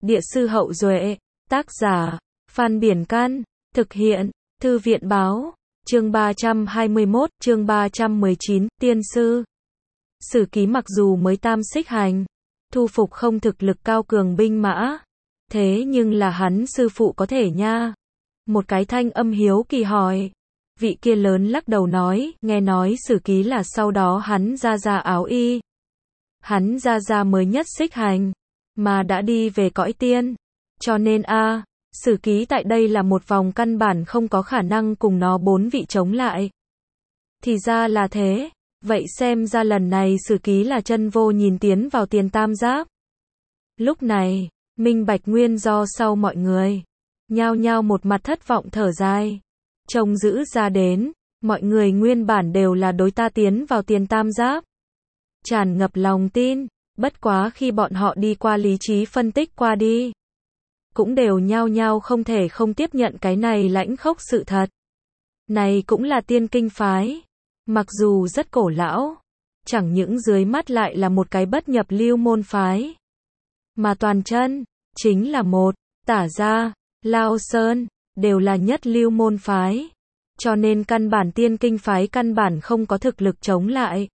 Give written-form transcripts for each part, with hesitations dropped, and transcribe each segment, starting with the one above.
Địa sư Hậu Duệ, tác giả, Phan Biển Can, thực hiện, Thư viện Báo, chương 321, chương 319, Tiên sư. Sử Ký mặc dù mới tam xích hành, thu phục không thực lực cao cường binh mã, thế nhưng là hắn sư phụ có thể nha. Một cái thanh âm hiếu kỳ hỏi. Vị kia lớn lắc đầu nói, nghe nói Sử Ký là sau đó hắn ra áo y. Hắn ra mới nhất xích hành, mà đã đi về cõi tiên. Cho nên Sử Ký tại đây là một vòng căn bản không có khả năng cùng nó bốn vị chống lại. Thì ra là thế, vậy xem ra lần này Sử Ký là chân vô nhìn tiến vào tiền tam giáp. Lúc này, minh bạch nguyên do sau mọi người, nhao nhao một mặt thất vọng thở dài. Trông giữ ra đến, mọi người nguyên bản đều là đối ta tiến vào tiền tam giáp. Tràn ngập lòng tin, bất quá khi bọn họ đi qua lý trí phân tích qua đi. Cũng đều nhao nhao không thể không tiếp nhận cái này lãnh khốc sự thật. Này cũng là tiên kinh phái. Mặc dù rất cổ lão, chẳng những dưới mắt lại là một cái bất nhập lưu môn phái. Mà toàn chân, chính là một, Tả Gia, Lao Sơn, đều là nhất lưu môn phái. Cho nên căn bản tiên kinh phái căn bản không có thực lực chống lại.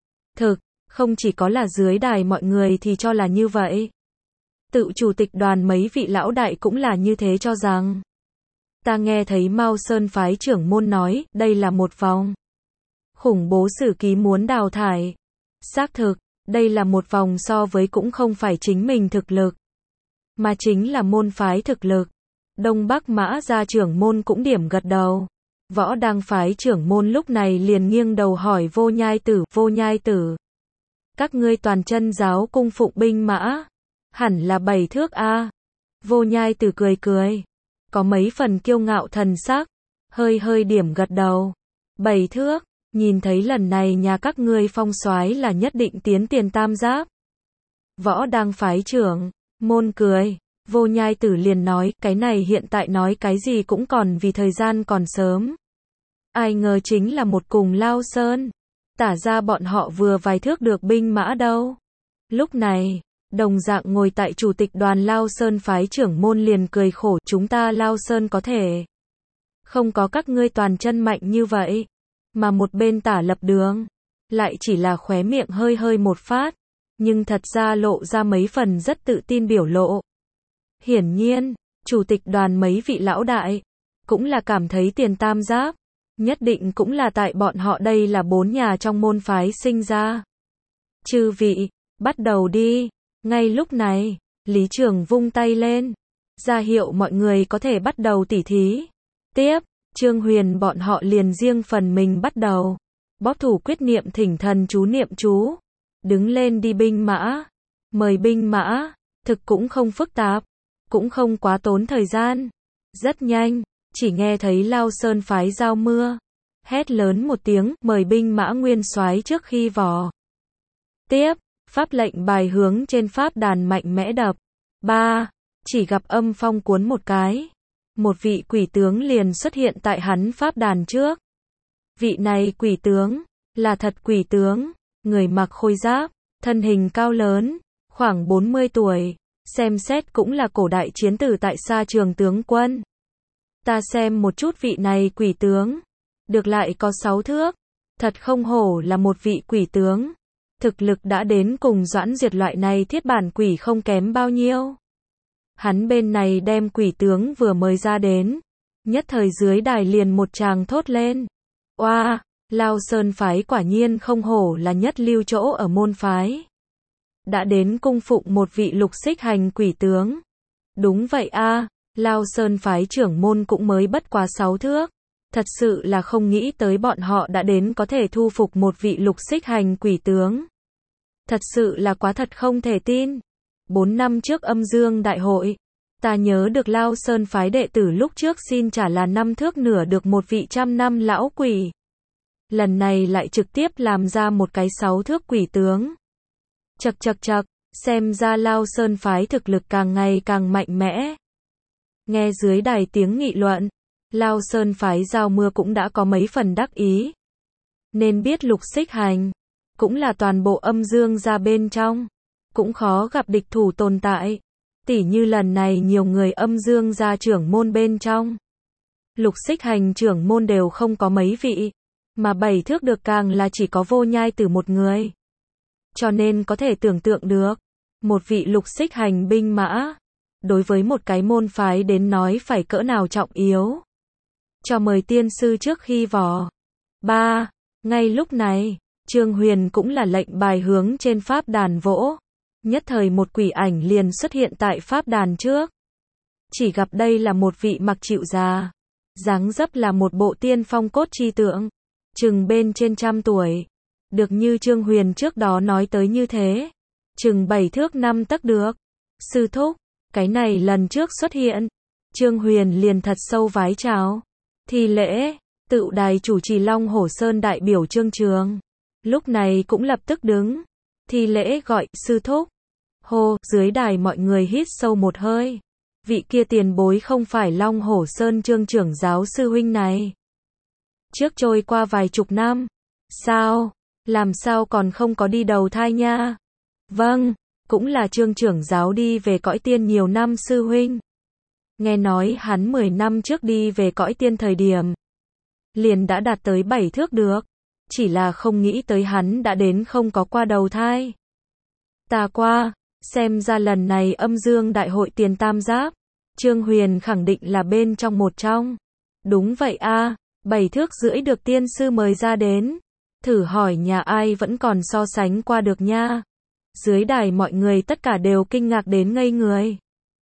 Không chỉ có là dưới đài mọi người thì cho là như vậy. Tự chủ tịch đoàn mấy vị lão đại cũng là như thế cho rằng. Ta nghe thấy Mao Sơn phái trưởng môn nói, đây là một vòng khủng bố Sử Ký muốn đào thải. Xác thực, đây là một vòng so với cũng không phải chính mình thực lực, mà chính là môn phái thực lực. Đông Bắc Mã gia trưởng môn cũng điểm gật đầu. Võ Đăng phái trưởng môn lúc này liền nghiêng đầu hỏi Vô Nhai Tử. Các ngươi toàn chân giáo cung phụng binh mã, hẳn là 7 thước a. Vô Nhai Tử cười, có mấy phần kiêu ngạo thần sắc, hơi điểm gật đầu. 7 thước, nhìn thấy lần này nhà các ngươi phong soái là nhất định tiến tiền tam giáp. Võ Đăng phái trưởng môn cười. Vô Nhai Tử liền nói, cái này hiện tại nói cái gì cũng còn vì thời gian còn sớm. Ai ngờ chính là một cùng Lao Sơn, Tả Gia bọn họ vừa vài thước được binh mã đâu. Lúc này, đồng dạng ngồi tại chủ tịch đoàn Lao Sơn phái trưởng môn liền cười khổ, chúng ta Lao Sơn có thể không có các ngươi toàn chân mạnh như vậy. Mà một bên Tả Lập Đường, lại chỉ là khóe miệng hơi một phát, nhưng thật ra lộ ra mấy phần rất tự tin biểu lộ. Hiển nhiên, chủ tịch đoàn mấy vị lão đại, cũng là cảm thấy tiền tam giáp, nhất định cũng là tại bọn họ đây là 4 nhà trong môn phái sinh ra. Chư vị, bắt đầu đi. Ngay lúc này, Lý Trường vung tay lên, ra hiệu mọi người có thể bắt đầu tỉ thí. Tiếp, Trương Huyền bọn họ liền riêng phần mình bắt đầu. Bóp thủ quyết niệm thỉnh thần chú niệm chú. Đứng lên đi binh mã. Mời binh mã, thực cũng không phức tạp. Cũng không quá tốn thời gian. Rất nhanh, chỉ nghe thấy Lao Sơn phái Giao Mưa hét lớn một tiếng, mời binh mã nguyên soái trước khi vò. Tiếp, pháp lệnh bài hướng trên pháp đàn mạnh mẽ đập. Chỉ gặp âm phong cuốn một cái. Một vị quỷ tướng liền xuất hiện tại hắn pháp đàn trước. Vị này quỷ tướng, là thật quỷ tướng, người mặc khôi giáp, thân hình cao lớn, khoảng 40 tuổi. Xem xét cũng là cổ đại chiến tử tại Sa Trường tướng quân. Ta xem một chút vị này quỷ tướng, được lại có 6 thước, thật không hổ là một vị quỷ tướng. Thực lực đã đến cùng Doãn Diệt loại này thiết bản quỷ không kém bao nhiêu. Hắn bên này đem quỷ tướng vừa mới ra đến, nhất thời dưới đài liền một tràng thốt lên. Oa, Lao Sơn phái quả nhiên không hổ là nhất lưu chỗ ở môn phái. Đã đến cung phụng một vị lục xích hành quỷ tướng. Đúng vậy Lao Sơn phái trưởng môn cũng mới bất quá 6 thước. Thật sự là không nghĩ tới bọn họ đã đến có thể thu phục một vị lục xích hành quỷ tướng. Thật sự là quá thật không thể tin. 4 năm trước âm dương đại hội, ta nhớ được Lao Sơn phái đệ tử lúc trước xin trả là 5 thước nửa được một vị 100 năm lão quỷ. Lần này lại trực tiếp làm ra một cái 6 thước quỷ tướng. Chậc, xem ra Lao Sơn phái thực lực càng ngày càng mạnh mẽ. Nghe dưới đài tiếng nghị luận, Lao Sơn phái Giao Mưa cũng đã có mấy phần đắc ý. Nên biết lục xích hành, cũng là toàn bộ âm dương ra bên trong, cũng khó gặp địch thủ tồn tại. Tỉ như lần này nhiều người âm dương gia trưởng môn bên trong. Lục xích hành trưởng môn đều không có mấy vị, mà 7 thước được càng là chỉ có Vô Nhai Tử một người. Cho nên có thể tưởng tượng được, một vị lục xích hành binh mã, đối với một cái môn phái đến nói phải cỡ nào trọng yếu. Cho mời tiên sư trước khi vò. 3. Ngay lúc này, Trương Huyền cũng là lệnh bài hướng trên pháp đàn vỗ. Nhất thời một quỷ ảnh liền xuất hiện tại pháp đàn trước. Chỉ gặp đây là một vị mặc chịu già, dáng dấp là một bộ tiên phong cốt chi tượng, chừng bên trên 100 tuổi. Được như Trương Huyền trước đó nói tới như thế, chừng 7 thước 5 tấc được. Sư thúc, cái này lần trước xuất hiện. Trương Huyền liền thật sâu vái chào. Thi lễ, tự đài chủ trì Long Hổ Sơn đại biểu Trương Trường. Lúc này cũng lập tức đứng. Thi lễ gọi, sư thúc. Hô, dưới đài mọi người hít sâu một hơi. Vị kia tiền bối không phải Long Hổ Sơn Trương trưởng giáo sư huynh này. Trước trôi qua vài chục năm. Sao? Làm sao còn không có đi đầu thai nha? Vâng, cũng là Trương trưởng giáo đi về cõi tiên nhiều năm sư huynh. Nghe nói hắn 10 năm trước đi về cõi tiên thời điểm, liền đã đạt tới 7 thước được. Chỉ là không nghĩ tới hắn đã đến không có qua đầu thai. Ta qua, xem ra lần này âm dương đại hội tiền tam giáp, Trương Huyền khẳng định là bên trong một trong. Đúng vậy a, 7 thước rưỡi được tiên sư mời ra đến. Thử hỏi nhà ai vẫn còn so sánh qua được nha. Dưới đài mọi người tất cả đều kinh ngạc đến ngây người.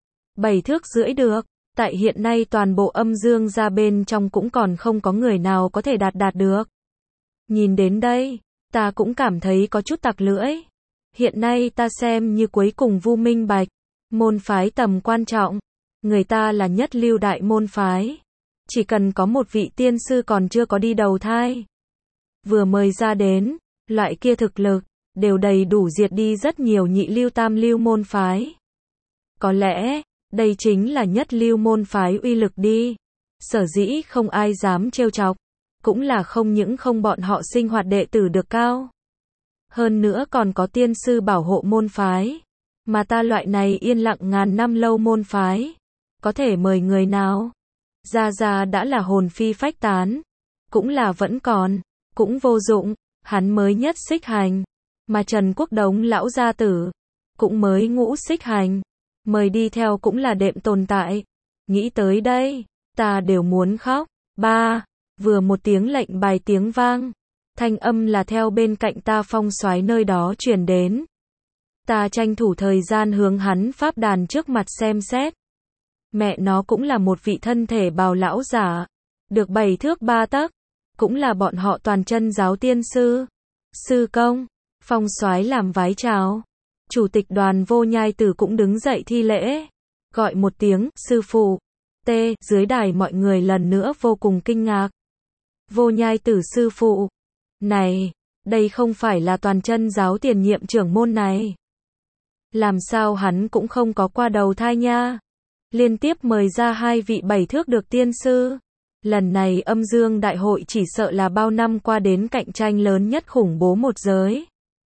7 thước rưỡi được, tại hiện nay toàn bộ âm dương gia bên trong cũng còn không có người nào có thể đạt được. Nhìn đến đây, ta cũng cảm thấy có chút tặc lưỡi. Hiện nay ta xem như cuối cùng vu minh bạch, môn phái tầm quan trọng, người ta là nhất lưu đại môn phái. Chỉ cần có một vị tiên sư còn chưa có đi đầu thai, vừa mời ra đến, loại kia thực lực, đều đầy đủ diệt đi rất nhiều nhị lưu tam lưu môn phái. Có lẽ, đây chính là nhất lưu môn phái uy lực đi. Sở dĩ không ai dám trêu chọc, cũng là không những không bọn họ sinh hoạt đệ tử được cao. Hơn nữa còn có tiên sư bảo hộ môn phái. Mà ta loại này yên lặng ngàn năm lâu môn phái, có thể mời người nào? Ra đã là hồn phi phách tán. Cũng là vẫn còn, cũng vô dụng, hắn mới nhất xích hành. Mà Trần Quốc Đống lão gia tử, cũng mới ngũ xích hành. Mời đi theo cũng là đệm tồn tại. Nghĩ tới đây, ta đều muốn khóc. 3. Vừa một tiếng lệnh bài tiếng vang. Thanh âm là theo bên cạnh ta phong soái nơi đó truyền đến. Ta tranh thủ thời gian hướng hắn pháp đàn trước mặt xem xét. Mẹ nó cũng là một vị thân thể bào lão giả. Được 7 thước 3 tấc. Cũng là bọn họ toàn chân giáo tiên sư. Sư công. Phong soái làm vái chào. Chủ tịch đoàn Vô Nhai Tử cũng đứng dậy thi lễ. Gọi một tiếng, sư phụ. T. Dưới đài mọi người lần nữa vô cùng kinh ngạc. Vô Nhai Tử sư phụ. Này, đây không phải là toàn chân giáo tiền nhiệm trưởng môn này. Làm sao hắn cũng không có qua đầu thai nha. Liên tiếp mời ra 2 vị 7 thước được tiên sư. Lần này âm dương đại hội chỉ sợ là bao năm qua đến cạnh tranh lớn nhất khủng bố một giới.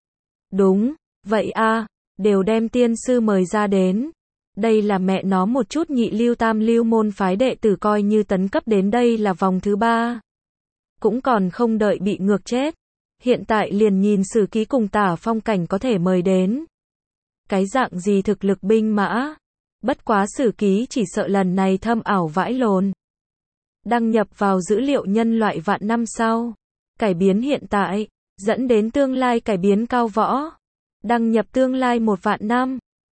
Đúng, vậy a, đều đem tiên sư mời ra đến. Đây là mẹ nó một chút nhị lưu tam lưu môn phái đệ tử coi như tấn cấp đến đây là vòng thứ 3. Cũng còn không đợi bị ngược chết. Hiện tại liền nhìn sử ký cùng tả phong cảnh có thể mời đến. Cái dạng gì thực lực binh mã. Bất quá sử ký chỉ sợ lần này thâm ảo vãi lồn. Đăng nhập vào dữ liệu nhân loại vạn năm sau. Cải biến hiện tại, dẫn đến tương lai cải biến cao võ. Đăng nhập tương lai 1 vạn năm.